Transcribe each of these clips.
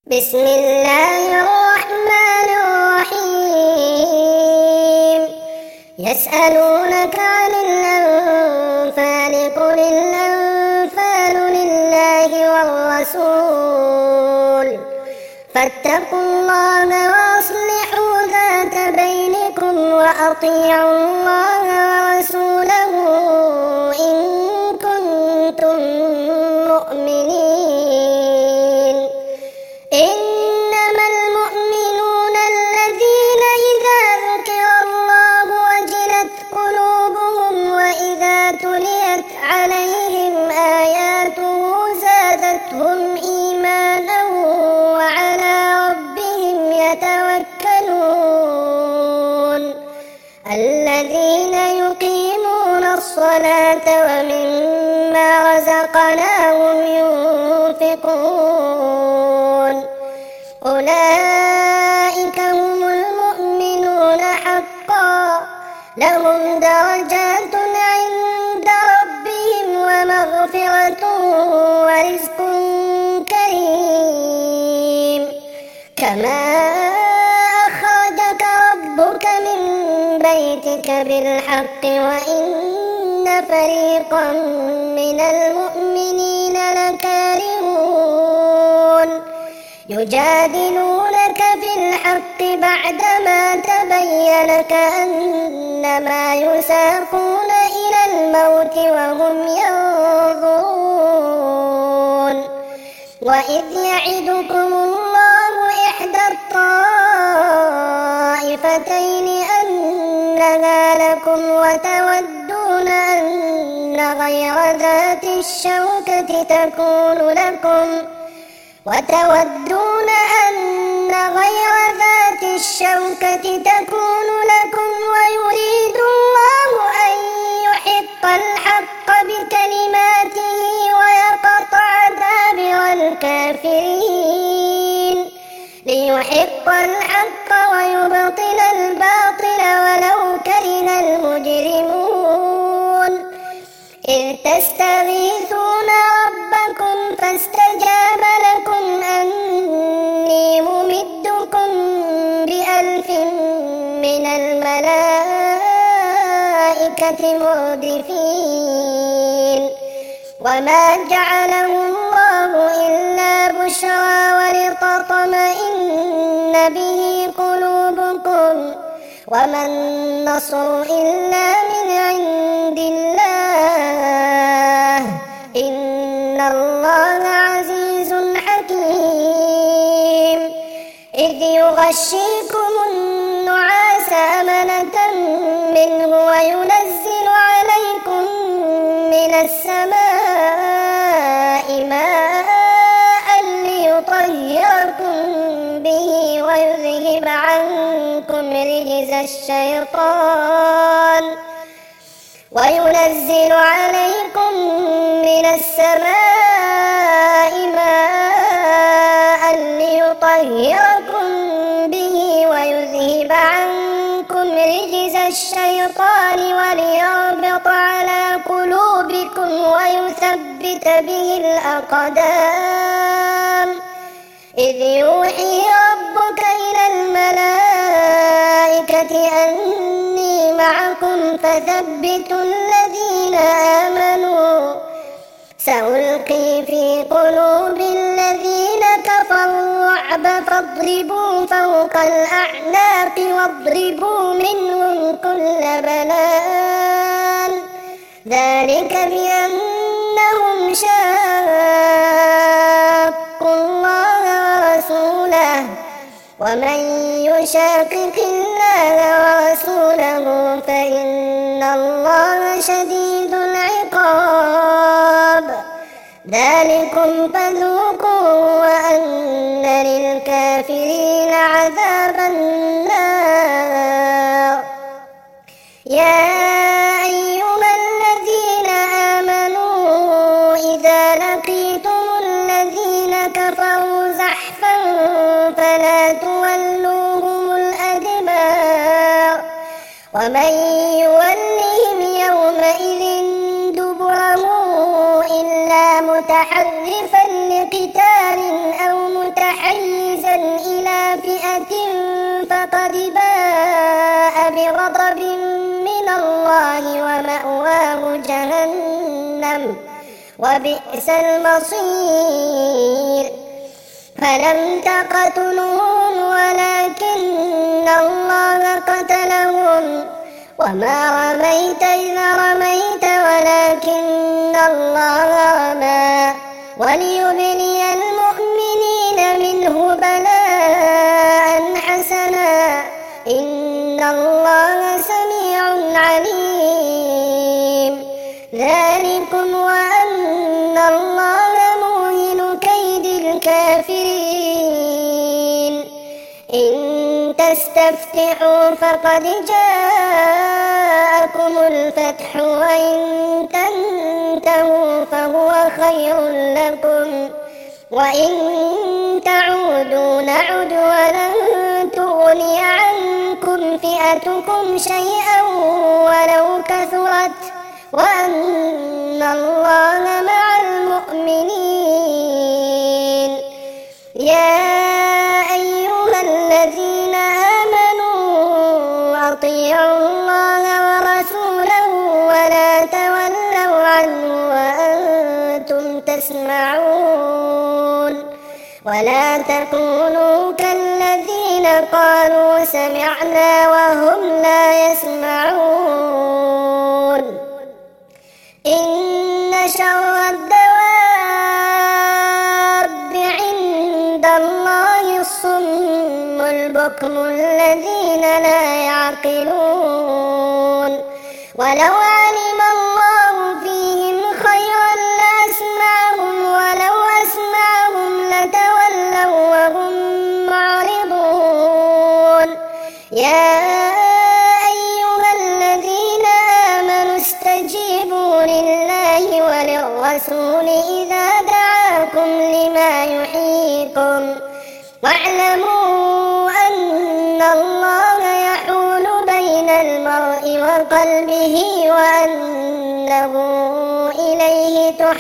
بسم الله الرحمن الرحيم. يسألونك عن الأنفال قل الأنفال لله والرسول فاتقوا الله وأصلحوا ذات بينكم وأطيعوا الله ورسوله إن كنتم مؤمنين. إنما المؤمنون الذين إذا ذكر الله وجلت قلوبهم وإذا تليت عليهم آياته زادتهم إيمانا وعلى ربهم يتوكلون. الذين يقيمون الصلاة ومما رزقناهم ينفقون أولئك هم المؤمنون حقا لهم درجات عند ربهم ومغفرة ورزق كريم. كما أخرجك ربك من بيتك بالحق وإن فريقا من المؤمنين لكارهون يجادلونك في الحق بعدما تبين كأنما يساقون إلى الموت وهم ينظرون. وإذ يعدكم الله إحدى الطائفتين أنها لكم وتودون أن غير ذات الشوكة تكون لكم ويريد الله أن يحق الحق بكلماته ويقطع دابر الكافرين ليحق الحق ويبطل الباطل ولو كره المجرمون. إذ تستغيثون ربكم فاستجاب لكم أني ممدكم ب1000 من الملائكة مردفين. وما جعله الله إلا بشرى ولتطمئن به قلوبكم وما النصر إلا من عند الله إن الله عزيز حكيم. إذ يغشيكم النعاس أمنة منه وينزل عليكم من السماء ماء ليطهركم به ويذهب عنكم رجز الشيطان وينزل عليكم من السماء ماء ليطهركم به ويذهب عنكم رجز الشيطان وليربط على قلوبكم ويثبت به الأقدام. إذ يوحي ربك إلى الملائكة أني معكم فثبتوا الذين آمنوا سألقي في قلوب الذين كفروا الرعب فاضربوا فوق الأعناق واضربوا منهم كل بنان ذلك بأنهم شاقوا الله ورسوله ومن يشاقق الله ورسوله فإن الله شديد العقاب. ذلكم فذوقوا وأن للكافرين عذاب النار. يا أيها الذين آمنوا إذا لقيتم الذين كفروا زحفا فلا تولوهم الأدبار ومن يولهم يومئذ دبره إلا متحرفا لقتال أو متحيزا مرتدا إلى فئة فقد باء بغضب من الله ومأواه جهنم وبئس المصير فلم تقتلوهم ولكن الله قتلهم وما رميت إذ رميت ولكن الله رمى وليبلي المؤمنين منه بلاء حسنا إن الله سميع عليم ذلكم وأن الله موهن كيد الكافرين إن تستفتحوا فقد جاءكم الفتح وإن تنتهوا فهو خير لكم وإن تعودوا نعد ولن تغني عنكم فئتكم شيئا ولو كثرت وأن الله مع المؤمنين يا أيها الذين آمنوا أطيعوا الله ورسوله ولا تولوا عنه وأنتم تسمعون ولا تكونوا كالذين قالوا سمعنا وهم لا يسمعون إن شر الدواب عند الله الصم البكم الذين لا يعقلون ولو علم الله فيهم خيرا لأسمعهم ولو أسمعهم لتولوا وهم معرضون يا أيها الذين آمنوا استجيبوا لله وللرسول إذا دعاكم لما يحييكم واعلموا أن الله يحول بين المرء وقلبه وأنه إليه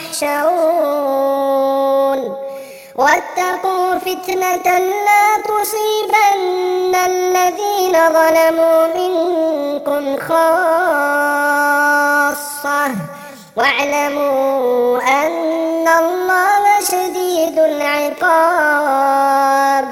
تحشرون واتقوا فتنة لا تصيبن الذين ظلموا منكم خاصة واعلموا أن الله شديد العقاب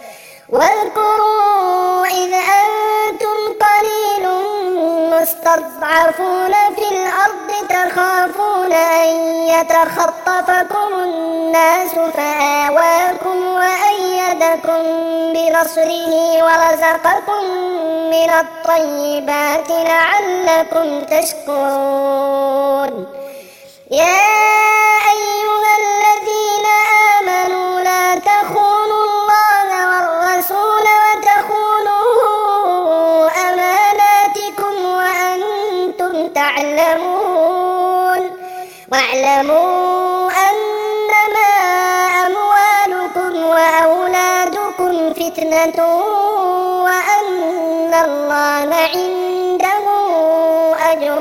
واذكروا إذ أنتم قليل مستضعفون في الأرض تخافون أن يتخطفكم الناس فآواكم وأيدكم بنصره ورزقكم من الطيبات لعلكم تشكرون يا أيها الذين آمنوا لا تخونوا الله والرسول وتخونوا أماناتكم وأنتم تعلمون واعلموا أنما أموالكم وأولادكم فتنة وأن الله عنده أجر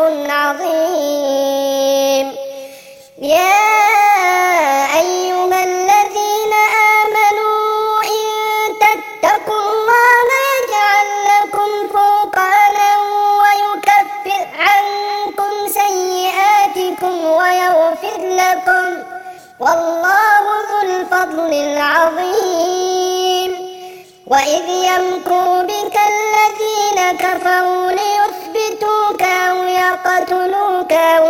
عظيم يا أيها الذين آمنوا إن تتقوا الله يجعل لكم فرقانا ويكفر عنكم سيئاتكم ويغفر لكم والله ذو الفضل العظيم وإذ يمكر بك الذين كفروا ليثبتوك أو يقتلوك أو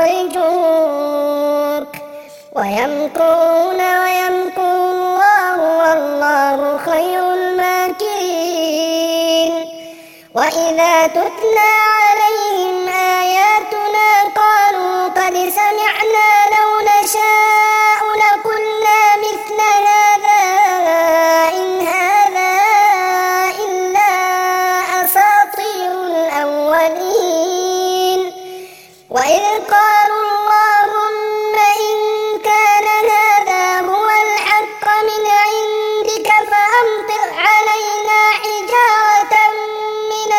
يخرجوك ويمكرون ويمكر الله والله خير الماكرين وإذا تتلى عليهم آياتنا قالوا قد سمعنا لو نشاء لقلنا مثل هذا إن هذا إلا أساطير الأولين وإذ قالوا اللهم إن كان هذا هو الحق من عندك فأمطر علينا حجارة من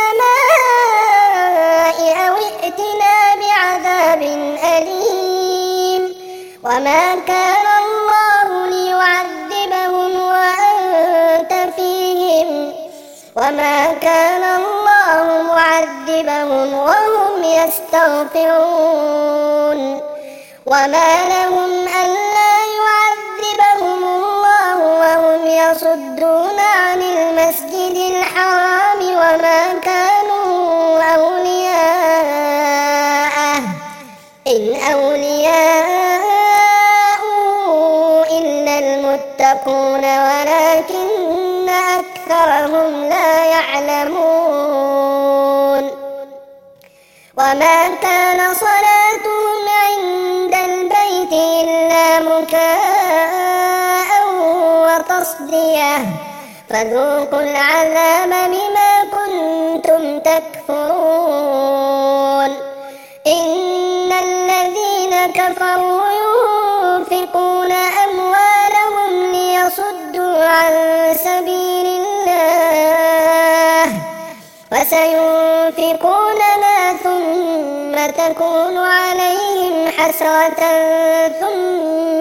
السماء أو ائتنا بعذاب أليم وما كان الله ليعذبهم وأنت وما كان الله معذبهم وهم يستغفرون وما لهم ألا يعذبهم الله وهم يصدون عن المسجد الحرام وما كانوا أولياءه إن أولياءه إلا المتقون ولكن أكثرهم لا يعلمون وما كان صلاتهم عند البيت إلا مكاء وتصدية فذوقوا العذاب بما كنتم تكفرون إن الذين كفروا ينفقون أموالهم ليصدوا عن سبيل الله فسينفقونها ثم تكون عليهم حسرة ثم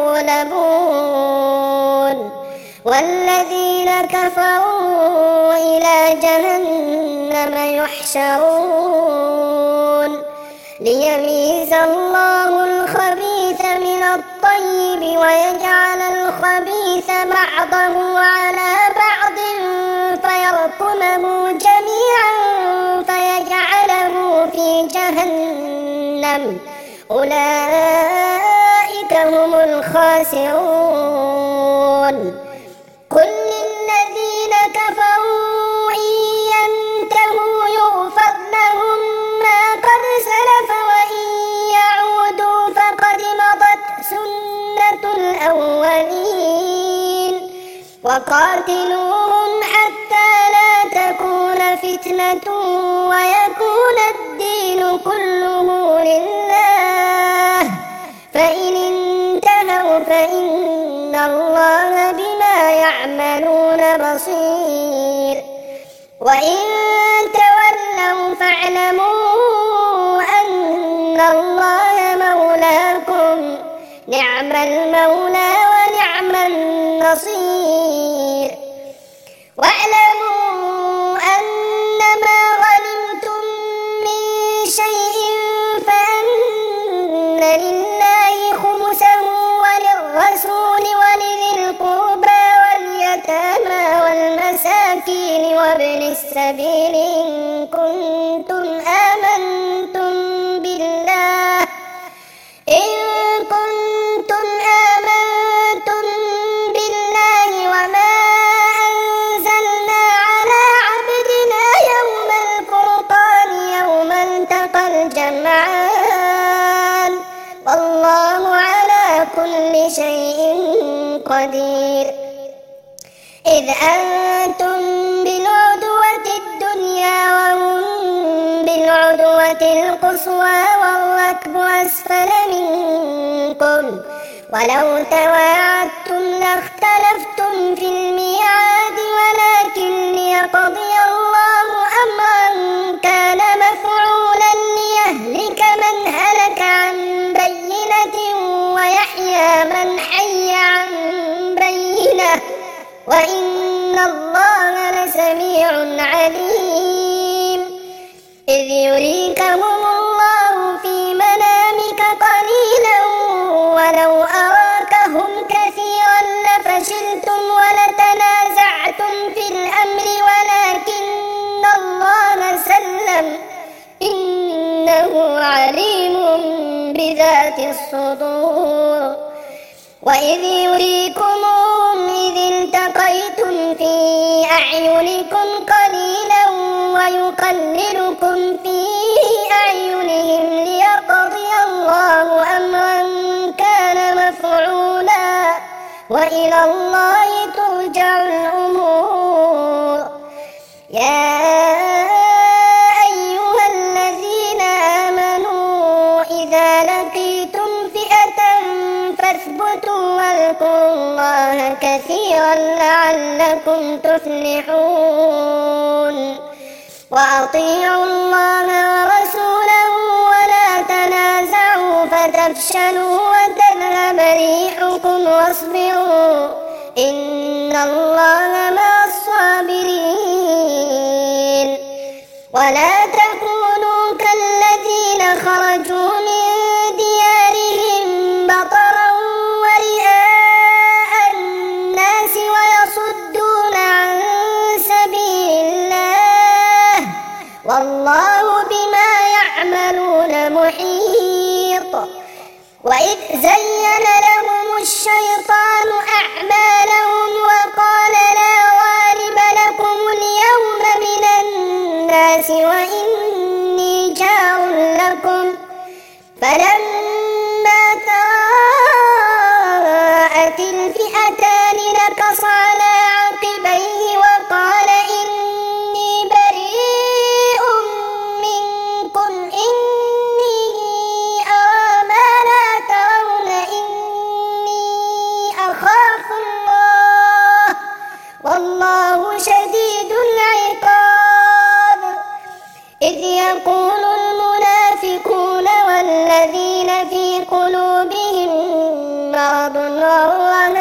يغلبون والذين كفروا إلى جهنم يحشرون ليميز الله الخبيث من الطيب ويجعل الخبيث بعضه على بعض فيركمه جميعا فيجعله في جهنم أولئك هم الخاسرون قل للذين كفروا إن ينتهوا يغفر لهم ما قد سلف وإن يعودوا فقد مضت سنة الأولين وقاتلوهم حتى لا تكون فتنة ويكون الدين كله لله فإن انتهوا فإن الله بما يعملون بصير وإن تولوا فاعلموا أن الله مولاكم نعم المولى ونعم النصير واعلموا أنما غنمتم من شيء فأن لله خمسه وللرسول ولذي القربى واليتامى والمساكين وابن السبيل إن كنتم آمنتم بالله وما أنزلنا على عبدنا يوم الفرقان يوم التقى الجمعان والله على كل شيء قدير إذ أنتم بالعدوة الدنيا وهم بالعدوة القصوى والركب أسفل منكم ولو تواعدتم لاختلفتم في الميعاد ولكن ليقضي الله أمرا كان مفعولا ليهلك من هلك عن بينة ويحيى من حي عن بينة وإن الله لسميع عليم إذ يريكهم الله في منامك قليلا ولو أراكهم كثيرا لفشلتم ولتنازعتم في الأمر ولكن الله سلم إنه عليم بذات الصدور وإذ يريكمهم إذ التقيتم في أعينكم قليلا ويقللكم في أعينهم ليقضي الله أمرا كان مفعولا وإلى الله ترجع الأمور يا أيها الذين آمنوا إذا لقيتم فئة فاثبتوا واذكروا الله كثيرا لعلكم تفلحون وأطيعوا الله ورسوله ولا تنازعوا فتفشلوا وتذهب ريحكم واصبروا إن الله مع الصابرين ولا تكونوا كالذين خرجوا من ديارهم بطرا ورئاء الناس ويصدون عن سبيل الله والله بما يعملون محيط. وإذ زين لهم الشيطان أعمالهم وقال لا غالب لكم اليوم من الناس وإني جار لكم فلما تراءت الفئتان نكص على عقبيه وقال إني بريء منكم إني أرى ما لا ترون إني أخاف الله والله شديد العقاب. إذ يقول المنافقون والذين في قلوبهم مرض غر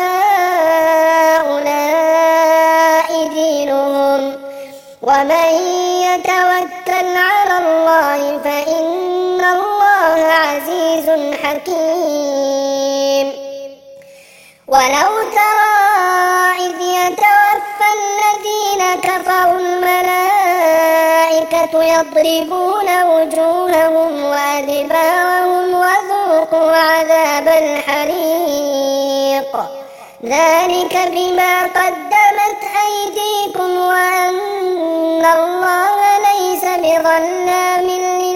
هؤلاء دينهم ومن يتوكل على الله فإن الله عزيز حكيم. ولو ترى إذ يتوفى الذين كفروا الملائكة يضربون وجوههم وأدبارهم وذوقوا عذاب الحريق ذلك بما قدمت أيديكم وأن الله ليس بظلام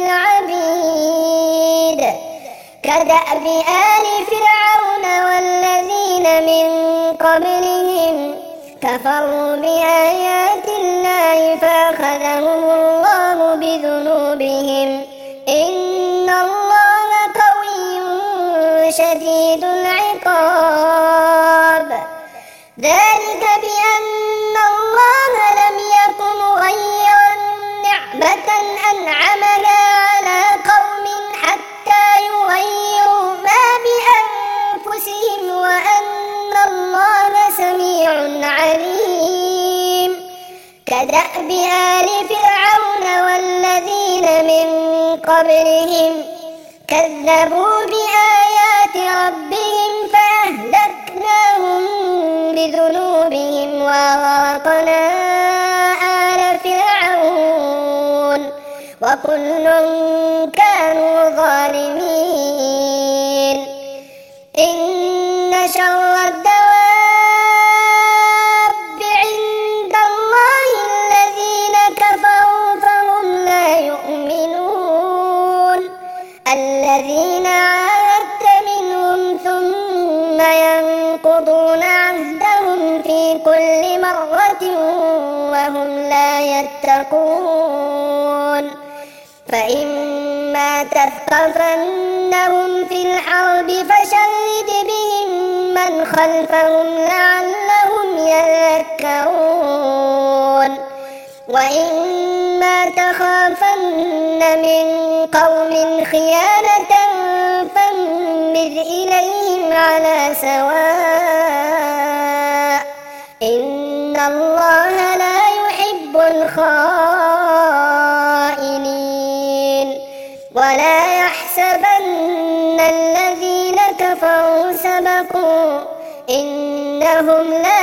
للعبيد. كدأب آل فرعون والذين من قبلهم كفروا بآيات الله فأخذهم الله بذنوبهم إن الله قوي شديد العقاب. ذلك بأن الله لم يكن مغيرا نعمة أنعمها على قوم حتى يغيروا ما بأنفسهم وأن الله سميع عليم. كدأب آل فرعون والذين من قبلهم كذبوا بآيات ربهم فأهلكناهم بذنوبهم وأغرقنا آل فرعون وكل كانوا ظالمين. إن شر الدواب عند الله الذين كفروا فهم لا يؤمنون الذين عاهدت منهم ثم ينقضون عهدهم في كل مرة وهم لا يتقون. فإما تثقفنهم في الحرب فشرد بهم من خلفهم لعلهم يذكرون. وإما تخافن من قوم خيانة فانبذ إليهم على سواء إن الله لا يحب الخائنين. ولا يحسبن الذين كفروا سبقوا إنهم لا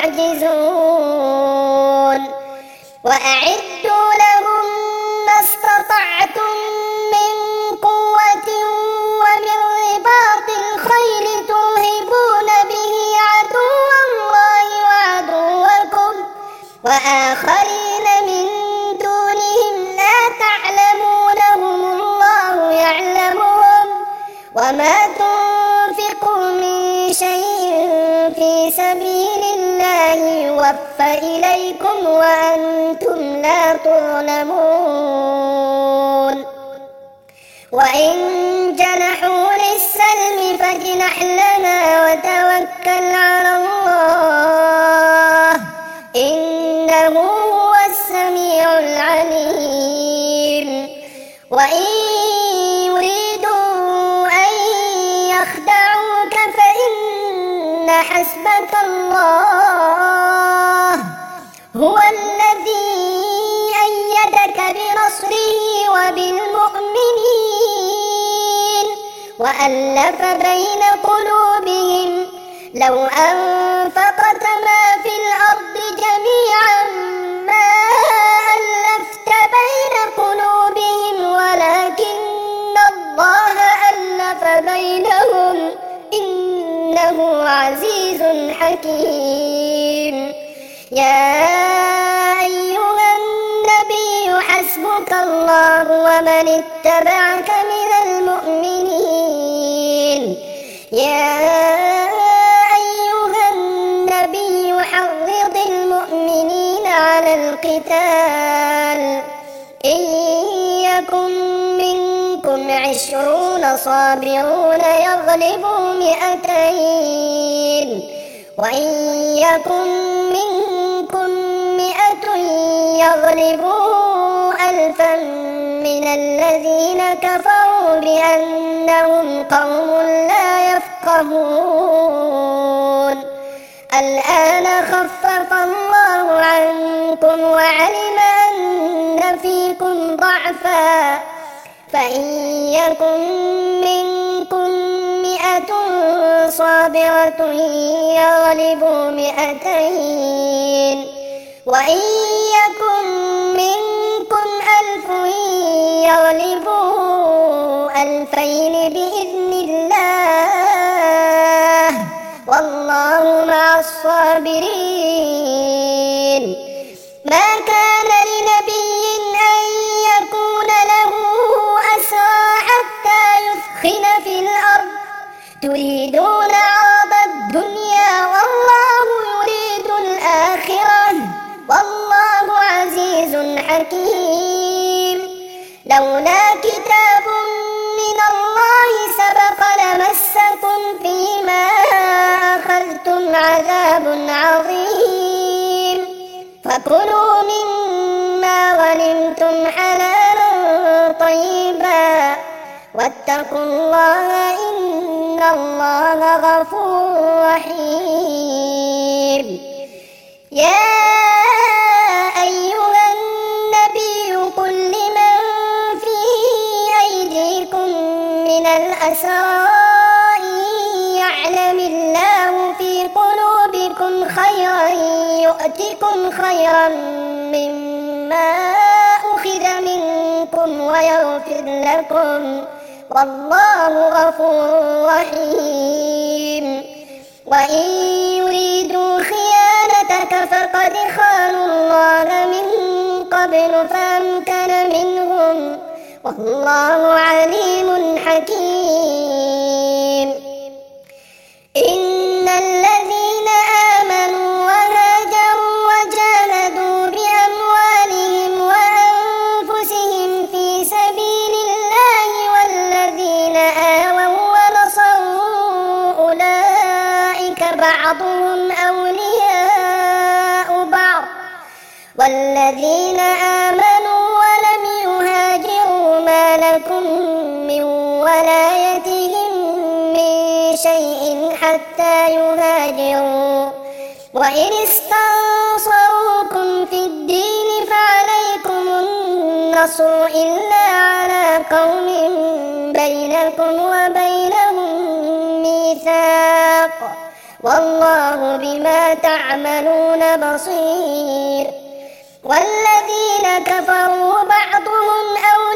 يعجزون. وأعدوا لهم ما استطعتم من قوة ومن رباط الخيل ترهبون به عدو الله وعدوكم وآخرين من دونهم لا تعلمونهم الله يعلمهم وما تنفقوا من شيء في سبيل الله يوفى إليكم وأنتم لا تظلمون. وإن جنحوا للسلم فاجنح لها وتوكل على الله إنه هو السميع العليم. وإن يريدوا أن يخدعوك فإن حسبك الله هو الذي أيدك بنصره وألف بين قلوبهم لو أنفقت ما في الأرض جميعا ما ألفت بين قلوبهم ولكن الله ألف بينهم إنه عزيز حكيم. يا أيها النبي حسبك الله ومن اتبعك من المؤمنين. يا أيها النبي حرض المؤمنين على القتال إن يكن منكم 20 صابرون يغلبوا 200 وإن يكن منكم 100 يغلبوا 1000 من الذين كفروا بأنهم قوم لا يفقهون. الآن خفف الله عنكم وعلم أن فيكم ضعفا فإن يكن منكم 100 صابرة يغلبوا 200 وإن يكن منكم 1000 يغلبوا 2000 بإذن الله والله مع الصابرين. ما كان لنبي أن يكون له أسرى حتى يثخن في الأرض تريدون عرض الدنيا والله يريد الآخرة والله عزيز حكيم. لولا كتاب من الله سبق لمسكم فيما أخذتم عذاب عظيم فكلوا مما غنمتم حلالا طيبا واتقوا الله إن الله غفور رحيم. يا أيها النبي قل لمن في أيديكم من الأسرى إن يعلم الله في قلوبكم خيرا يؤتكم خيرا مما أخذ منكم ويغفر لكم والله غفور رحيم. وإن يريدوا خيانتك فقد خانوا الله من قبل فأمكن منهم والله عليم حكيم. إن الذين آمنوا وهاجروا وجاهدوا بأموالهم وأنفسهم في سبيل الله والذين آووا ونصروا أولئك بعضهم أولياء بعض والذين آمنوا ولم يهاجروا ما لكم من ولايتهم من شيء حتى يهاجروا وإن استنصروكم في الدين فعليكم النصر إلا على قوم بينكم وبينهم ميثاق والله بما تعملون بصير. والذين كفروا بعضهم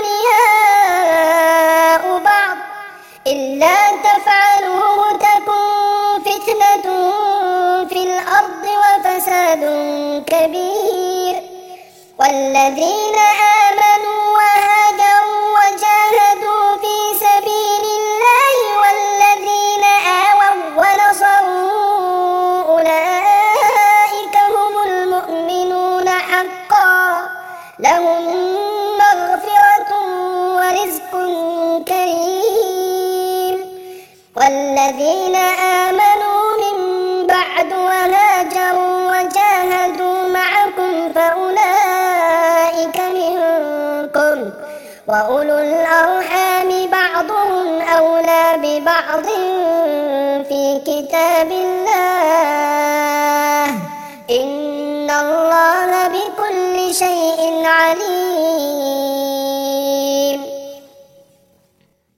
أولياء بعض إلا تفعلوه تكن فتنة في الأرض وفساد كبير. والذين آمنوا وهاجروا وجاهدوا في سبيل الله والذين آووا ونصروا أولئك هم المؤمنون حقا لهم مغفرة ورزق كريم. والذين آمنوا من بعد وهاجروا وجاهدوا معكم فأولئك منكم وأولو الأرحام بعضهم أولى ببعض في كتاب الله إن الله بكل شيء عليم.